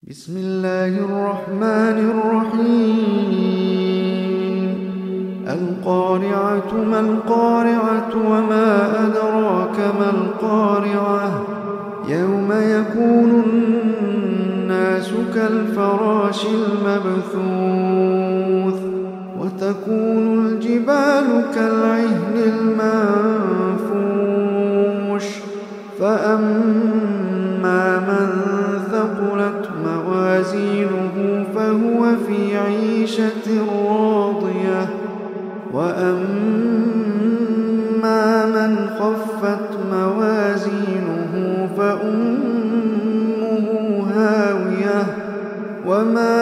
بسم الله الرحمن الرحيم القارعة ما القارعة وما أدراك ما القارعة يوم يكون الناس كالفراش المبثوث وتكون الجبال كالعهن المنفوش فأما من ثقلت موازينه فهو في عيشة راضية وأما من خفت موازينه فأمه هاوية وما